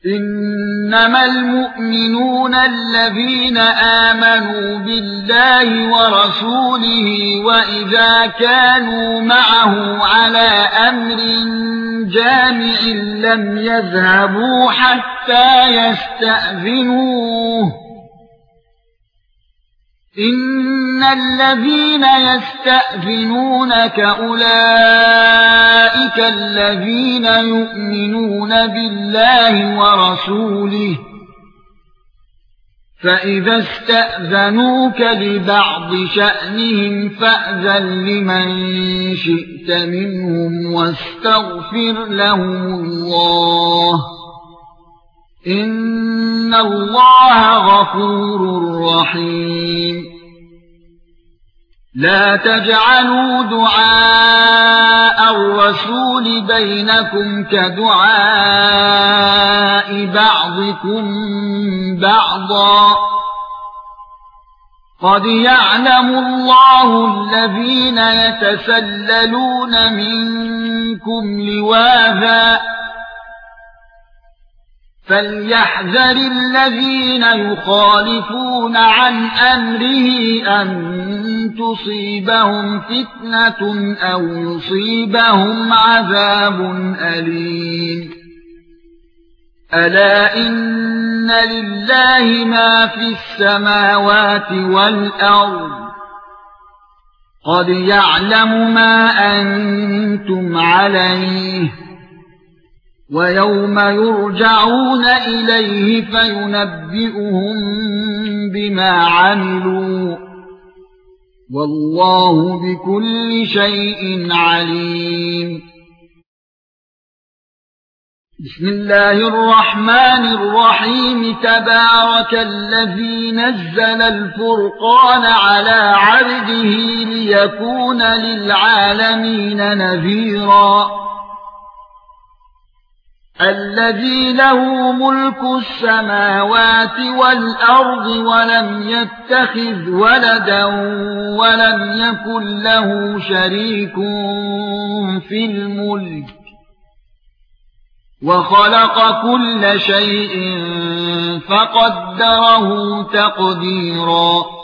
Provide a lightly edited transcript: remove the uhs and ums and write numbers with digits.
انما المؤمنون الذين آمنوا بالله ورسوله واذا كانوا معه على امر جامع لم يذهبوا حتى يستأذنوه ان الذين يستأذنونك اولئك الذين يؤمنون بالله ورسوله فاذا استأذنوك لبعض شأنهم فأذن لمن شئت منهم واستغفر لهم الله ان الله غفور رحيم لا تجعلوا دعاء الرسول بينكم كدعاء بعضكم بعضا قد يعلم الله الذين يتسللون منكم لواذا فليحذر الذين يخالفون عن امره ان تصيبهم فتنة او يصيبهم عذاب اليم الا ان لله ما في السماوات والارض قد يعلم ما انتم عليه ويوم يرجعون إليه فينبئهم بما عملوا والله بكل شيء عليم بسم الله الرحمن الرحيم تبارك الذي نزل الفرقان على عبده ليكون للعالمين نذيرا الذي له ملك السماوات والأرض ولم يتخذ ولدا ولم يكن له شريك في الملك وخلق كل شيء فقدره تقديرا